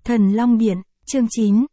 Thần Long Điện, chương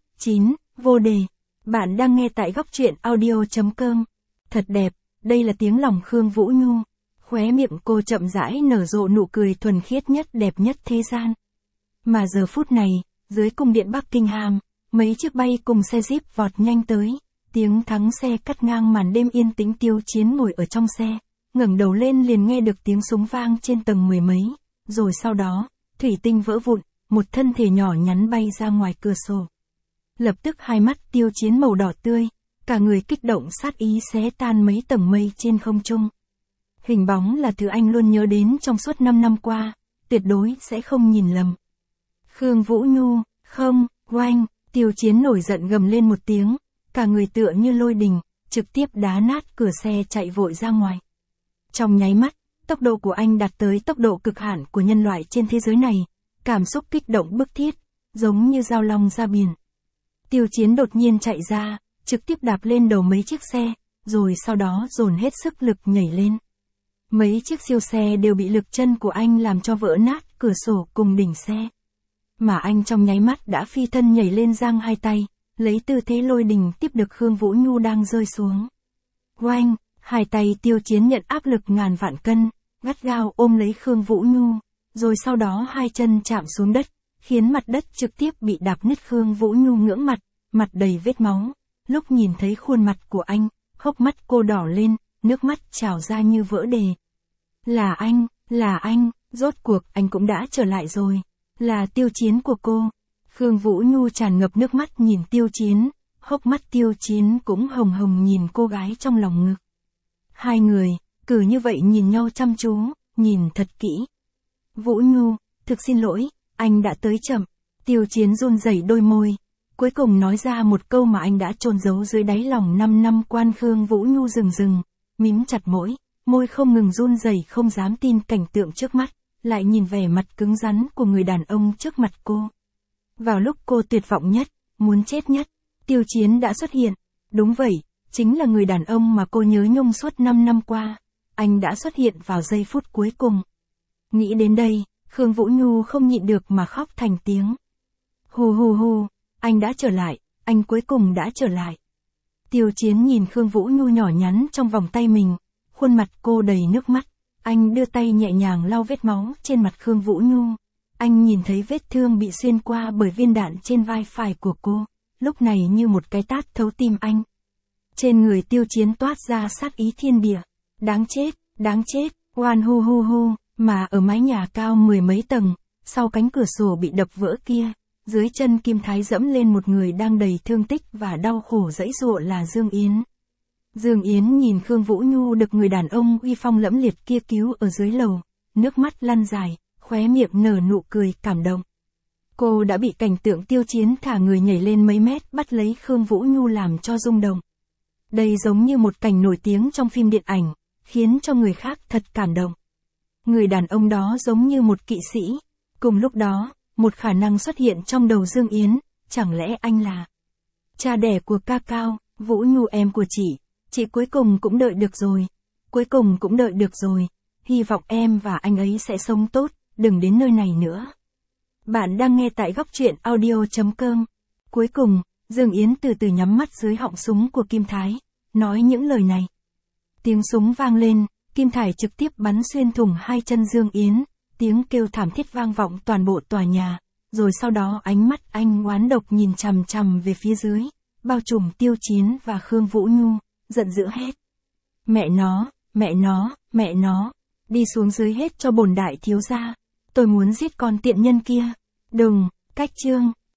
9, vô đề. Bạn đang nghe tại góc truyện audio.com. Thật đẹp, đây là tiếng lòng Khương Vũ Nhu. Khóe miệng cô chậm rãi nở rộ nụ cười thuần khiết nhất đẹp nhất thế gian. Mà giờ phút này, dưới cung điện Buckingham, mấy chiếc bay cùng xe jeep vọt nhanh tới. Tiếng thắng xe cắt ngang màn đêm yên tĩnh. Tiêu Chiến ngồi ở trong xe, ngẩng đầu lên liền nghe được tiếng súng vang trên tầng mười mấy. Rồi sau đó, thủy tinh vỡ vụn, một thân thể nhỏ nhắn bay ra ngoài cửa sổ. Lập tức hai mắt Tiêu Chiến màu đỏ tươi, cả người kích động sát ý xé tan mấy tầng mây trên không trung. Hình bóng là thứ anh luôn nhớ đến trong suốt 5 năm qua, tuyệt đối sẽ không nhìn lầm. Khương Vũ Nhu, không, oanh, Tiêu Chiến nổi giận gầm lên một tiếng, cả người tựa như lôi đình, trực tiếp đá nát cửa xe chạy vội ra ngoài. Trong nháy mắt, tốc độ của anh đạt tới tốc độ cực hạn của nhân loại trên thế giới này, cảm xúc kích động bức thiết, giống như dao long ra biển. Tiêu Chiến đột nhiên chạy ra, trực tiếp đạp lên đầu mấy chiếc xe, rồi sau đó dồn hết sức lực nhảy lên. Mấy chiếc siêu xe đều bị lực chân của anh làm cho vỡ nát cửa sổ cùng đỉnh xe. Mà anh trong nháy mắt đã phi thân nhảy lên giang hai tay, lấy tư thế lôi đình tiếp được Khương Vũ Nhu đang rơi xuống. Oanh, hai tay Tiêu Chiến nhận áp lực ngàn vạn cân, gắt gao ôm lấy Khương Vũ Nhu, rồi sau đó hai chân chạm xuống đất, khiến mặt đất trực tiếp bị đạp nứt. Khương Vũ Nhu ngưỡng mặt đầy vết máu. Lúc nhìn thấy khuôn mặt của anh, hốc mắt cô đỏ lên, nước mắt trào ra như vỡ đê. Là anh, rốt cuộc anh cũng đã trở lại rồi. Là Tiêu Chiến của cô. Khương Vũ Nhu tràn ngập nước mắt nhìn Tiêu Chiến, hốc mắt Tiêu Chiến cũng hồng hồng nhìn cô gái trong lòng ngực. Hai người, cứ như vậy nhìn nhau chăm chú, nhìn thật kỹ. Vũ Nhu, thực xin lỗi, anh đã tới chậm. Tiêu Chiến run rẩy đôi môi, cuối cùng nói ra một câu mà anh đã chôn giấu dưới đáy lòng 5 năm quan. Khương Vũ Nhu rừng, mím chặt môi không ngừng run rẩy, không dám tin cảnh tượng trước mắt, lại nhìn vẻ mặt cứng rắn của người đàn ông trước mặt cô. Vào lúc cô tuyệt vọng nhất, muốn chết nhất, Tiêu Chiến đã xuất hiện. Đúng vậy, chính là người đàn ông mà cô nhớ nhung suốt 5 năm qua. Anh đã xuất hiện vào giây phút cuối cùng. Nghĩ đến đây, Khương Vũ Nhu không nhịn được mà khóc thành tiếng. Hù, anh đã trở lại, anh cuối cùng đã trở lại. Tiêu Chiến nhìn Khương Vũ Nhu nhỏ nhắn trong vòng tay mình, khuôn mặt cô đầy nước mắt. Anh đưa tay nhẹ nhàng lau vết máu trên mặt Khương Vũ Nhu. Anh nhìn thấy vết thương bị xuyên qua bởi viên đạn trên vai phải của cô, lúc này như một cái tát thấu tim anh. Trên người Tiêu Chiến toát ra sát ý thiên địa. Đáng chết, oan hu, mà ở mái nhà cao 10 mấy tầng, sau cánh cửa sổ bị đập vỡ kia, dưới chân Kim Thái dẫm lên một người đang đầy thương tích và đau khổ giãy giụa là Dương Yến. Dương Yến nhìn Khương Vũ Nhu được người đàn ông uy phong lẫm liệt kia cứu ở dưới lầu, nước mắt lăn dài, khóe miệng nở nụ cười cảm động. Cô đã bị cảnh tượng Tiêu Chiến thả người nhảy lên mấy mét bắt lấy Khương Vũ Nhu làm cho rung động. Đây giống như một cảnh nổi tiếng trong phim điện ảnh, khiến cho người khác thật cảm động. Người đàn ông đó giống như một kỵ sĩ. Cùng lúc đó, một khả năng xuất hiện trong đầu Dương Yến, chẳng lẽ anh là cha đẻ của Ca Cao? Vũ Nhu em của chị cuối cùng cũng đợi được rồi. Hy vọng em và anh ấy sẽ sống tốt, đừng đến nơi này nữa. Bạn đang nghe tại góc truyện audio.com. Cuối cùng, Dương Yến từ từ nhắm mắt dưới họng súng của Kim Thái, nói những lời này. Tiếng súng vang lên, Kim Thái trực tiếp bắn xuyên thủng hai chân Dương Yến, tiếng kêu thảm thiết vang vọng toàn bộ tòa nhà, rồi sau đó ánh mắt anh oán độc nhìn chằm chằm về phía dưới, bao trùm Tiêu Chiến và Khương Vũ Nhu, giận dữ hét. Mẹ nó, đi xuống dưới hết cho bổn đại thiếu gia, tôi muốn giết con tiện nhân kia. Đừng, cách chương.